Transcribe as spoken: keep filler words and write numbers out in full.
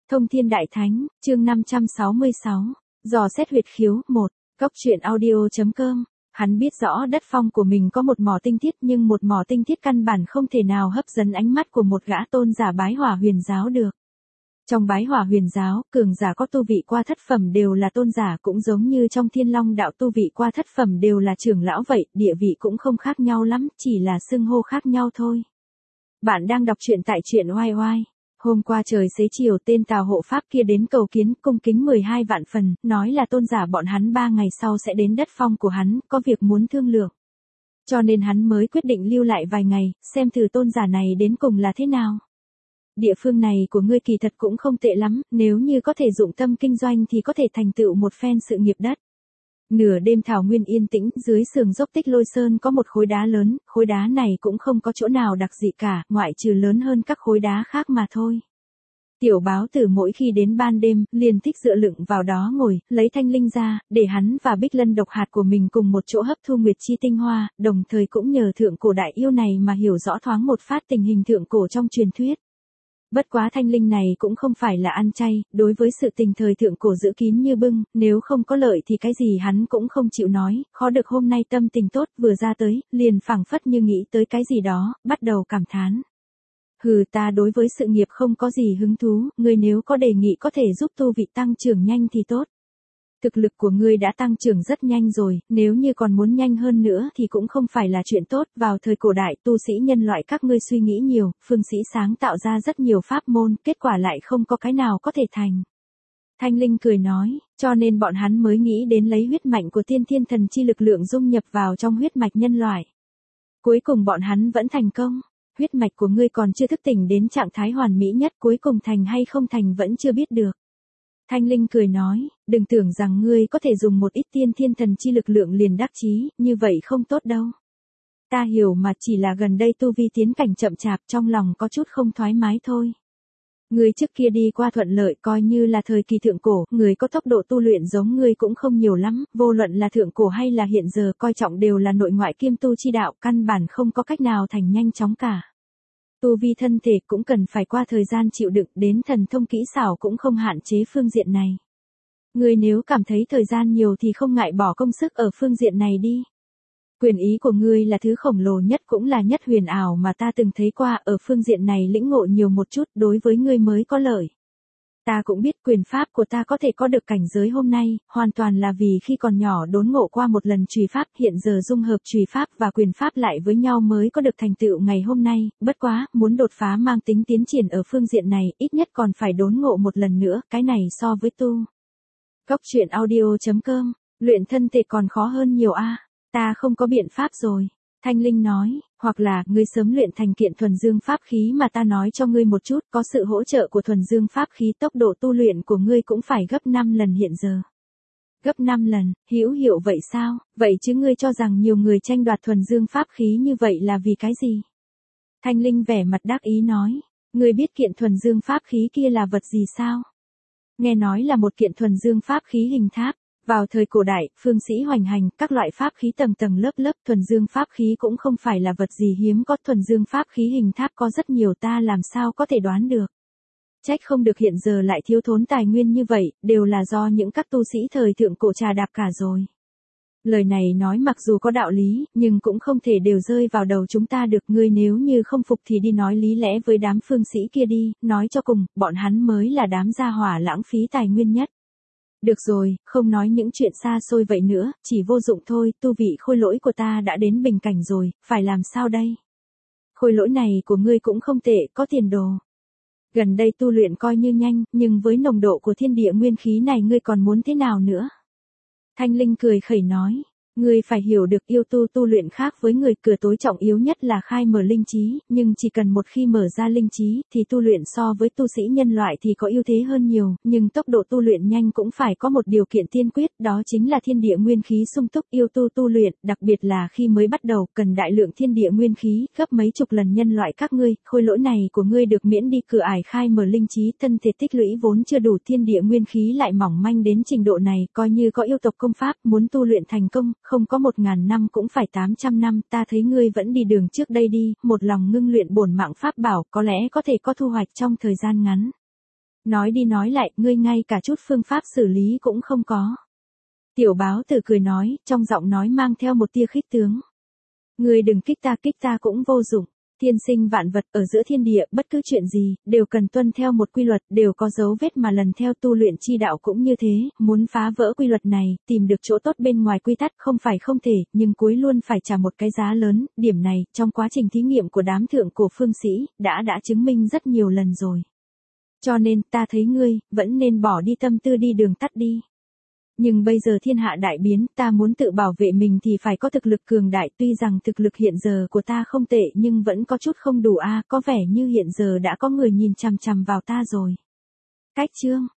Thông Thiên Đại Thánh, chương năm trăm sáu mươi sáu, dò xét huyệt khiếu, một, Cốc truyện audio.com. Hắn biết rõ đất phong của mình có một mỏ tinh thiết, nhưng một mỏ tinh thiết căn bản không thể nào hấp dẫn ánh mắt của một gã tôn giả bái hỏa huyền giáo được. Trong bái hỏa huyền giáo, cường giả có tu vị qua thất phẩm đều là tôn giả, cũng giống như trong Thiên Long đạo tu vị qua thất phẩm đều là trưởng lão vậy, địa vị cũng không khác nhau lắm, chỉ là xưng hô khác nhau thôi. Bạn đang đọc truyện tại truyện oai oai. Hôm qua trời xế chiều, tên Tào hộ pháp kia đến cầu kiến, cung kính mười hai vạn phần, nói là tôn giả bọn hắn ba ngày sau sẽ đến đất phong của hắn, có việc muốn thương lượng. Cho nên hắn mới quyết định lưu lại vài ngày, xem thử tôn giả này đến cùng là thế nào. Địa phương này của ngươi kỳ thật cũng không tệ lắm, nếu như có thể dụng tâm kinh doanh thì có thể thành tựu một phen sự nghiệp đất. Nửa đêm thảo nguyên yên tĩnh, dưới sườn dốc Tích Lôi Sơn có một khối đá lớn, khối đá này cũng không có chỗ nào đặc dị cả, ngoại trừ lớn hơn các khối đá khác mà thôi. Tiểu báo tử mỗi khi đến ban đêm, liền thích dựa lưng vào đó ngồi, lấy thanh linh ra, để hắn và Bích Lân độc hạt của mình cùng một chỗ hấp thu nguyệt chi tinh hoa, đồng thời cũng nhờ thượng cổ đại yêu này mà hiểu rõ thoáng một phát tình hình thượng cổ trong truyền thuyết. Bất quá thanh linh này cũng không phải là ăn chay, đối với sự tình thời thượng cổ giữ kín như bưng, nếu không có lợi thì cái gì hắn cũng không chịu nói, khó được hôm nay tâm tình tốt vừa ra tới, liền phảng phất như nghĩ tới cái gì đó, bắt đầu cảm thán. Hừ, ta đối với sự nghiệp không có gì hứng thú, ngươi nếu có đề nghị có thể giúp tu vị tăng trưởng nhanh thì tốt. Thực lực của ngươi đã tăng trưởng rất nhanh rồi, nếu như còn muốn nhanh hơn nữa thì cũng không phải là chuyện tốt. Vào thời cổ đại, tu sĩ nhân loại các ngươi suy nghĩ nhiều, phương sĩ sáng tạo ra rất nhiều pháp môn, kết quả lại không có cái nào có thể thành. Thanh Linh cười nói, cho nên bọn hắn mới nghĩ đến lấy huyết mạch của tiên thiên thần chi lực lượng dung nhập vào trong huyết mạch nhân loại. Cuối cùng bọn hắn vẫn thành công. Huyết mạch của ngươi còn chưa thức tỉnh đến trạng thái hoàn mỹ nhất, cuối cùng thành hay không thành vẫn chưa biết được. Thanh Linh cười nói, đừng tưởng rằng ngươi có thể dùng một ít tiên thiên thần chi lực lượng liền đắc chí, như vậy không tốt đâu. Ta hiểu mà, chỉ là gần đây tu vi tiến cảnh chậm chạp, trong lòng có chút không thoải mái thôi. Ngươi trước kia đi qua thuận lợi, coi như là thời kỳ thượng cổ, người có tốc độ tu luyện giống ngươi cũng không nhiều lắm, vô luận là thượng cổ hay là hiện giờ coi trọng đều là nội ngoại kiêm tu chi đạo, căn bản không có cách nào thành nhanh chóng cả. Tu vi thân thể cũng cần phải qua thời gian chịu đựng, đến thần thông kỹ xảo cũng không hạn chế phương diện này. Ngươi nếu cảm thấy thời gian nhiều thì không ngại bỏ công sức ở phương diện này đi. Quyền ý của ngươi là thứ khổng lồ nhất cũng là nhất huyền ảo mà ta từng thấy qua, ở phương diện này lĩnh ngộ nhiều một chút đối với ngươi mới có lợi. Ta cũng biết quyền pháp của ta có thể có được cảnh giới hôm nay, hoàn toàn là vì khi còn nhỏ đốn ngộ qua một lần trùy pháp, hiện giờ dung hợp trùy pháp và quyền pháp lại với nhau mới có được thành tựu ngày hôm nay, bất quá, muốn đột phá mang tính tiến triển ở phương diện này, ít nhất còn phải đốn ngộ một lần nữa, cái này so với tu. Cốc truyện audio.com, luyện thân thể còn khó hơn nhiều a. Ta không có biện pháp rồi. Thanh Linh nói, hoặc là, ngươi sớm luyện thành kiện thuần dương pháp khí mà ta nói cho ngươi một chút, có sự hỗ trợ của thuần dương pháp khí tốc độ tu luyện của ngươi cũng phải gấp năm lần hiện giờ. Gấp năm lần, hữu hiệu vậy sao, vậy chứ ngươi cho rằng nhiều người tranh đoạt thuần dương pháp khí như vậy là vì cái gì? Thanh Linh vẻ mặt đắc ý nói, ngươi biết kiện thuần dương pháp khí kia là vật gì sao? Nghe nói là một kiện thuần dương pháp khí hình tháp. Vào thời cổ đại, phương sĩ hoành hành, các loại pháp khí tầng tầng lớp lớp, thuần dương pháp khí cũng không phải là vật gì hiếm có, thuần dương pháp khí hình tháp có rất nhiều, ta làm sao có thể đoán được. Trách không được hiện giờ lại thiếu thốn tài nguyên như vậy, đều là do những các tu sĩ thời thượng cổ trà đạp cả rồi. Lời này nói mặc dù có đạo lý, nhưng cũng không thể đều rơi vào đầu chúng ta được, ngươi nếu như không phục thì đi nói lý lẽ với đám phương sĩ kia đi, nói cho cùng, bọn hắn mới là đám gia hỏa lãng phí tài nguyên nhất. Được rồi, không nói những chuyện xa xôi vậy nữa, chỉ vô dụng thôi, tu vị khôi lỗi của ta đã đến bình cảnh rồi, phải làm sao đây? Khôi lỗi này của ngươi cũng không tệ, có tiền đồ. Gần đây tu luyện coi như nhanh, nhưng với nồng độ của thiên địa nguyên khí này ngươi còn muốn thế nào nữa? Thanh Linh cười khẩy nói, ngươi phải hiểu được yêu tu tu luyện khác với người, cửa tối trọng yếu nhất là khai mở linh trí, nhưng chỉ cần một khi mở ra linh trí, thì tu luyện so với tu sĩ nhân loại thì có ưu thế hơn nhiều, nhưng tốc độ tu luyện nhanh cũng phải có một điều kiện tiên quyết, đó chính là thiên địa nguyên khí sung túc. Yêu tu tu luyện, đặc biệt là khi mới bắt đầu, cần đại lượng thiên địa nguyên khí, gấp mấy chục lần nhân loại các ngươi, khôi lỗi này của ngươi được miễn đi cửa ải khai mở linh trí, thân thể tích lũy vốn chưa đủ, thiên địa nguyên khí lại mỏng manh đến trình độ này, coi như có yêu tộc công pháp, muốn tu luyện thành công, không có một ngàn năm cũng phải tám trăm năm, ta thấy ngươi vẫn đi đường trước đây đi, một lòng ngưng luyện bổn mạng pháp bảo, có lẽ có thể có thu hoạch trong thời gian ngắn. Nói đi nói lại, ngươi ngay cả chút phương pháp xử lý cũng không có. Tiểu báo tử cười nói, trong giọng nói mang theo một tia khích tướng. Ngươi đừng kích ta, kích ta cũng vô dụng. Thiên sinh vạn vật ở giữa thiên địa, bất cứ chuyện gì, đều cần tuân theo một quy luật, đều có dấu vết mà lần theo tu luyện chi đạo cũng như thế, muốn phá vỡ quy luật này, tìm được chỗ tốt bên ngoài quy tắc không phải không thể, nhưng cuối luôn phải trả một cái giá lớn, điểm này, trong quá trình thí nghiệm của đám thượng cổ phương sĩ, đã đã chứng minh rất nhiều lần rồi. Cho nên, ta thấy ngươi, vẫn nên bỏ đi tâm tư đi đường tắt đi. Nhưng bây giờ thiên hạ đại biến, ta muốn tự bảo vệ mình thì phải có thực lực cường đại, tuy rằng thực lực hiện giờ của ta không tệ nhưng vẫn có chút không đủ a, có vẻ như hiện giờ đã có người nhìn chằm chằm vào ta rồi. Cách chương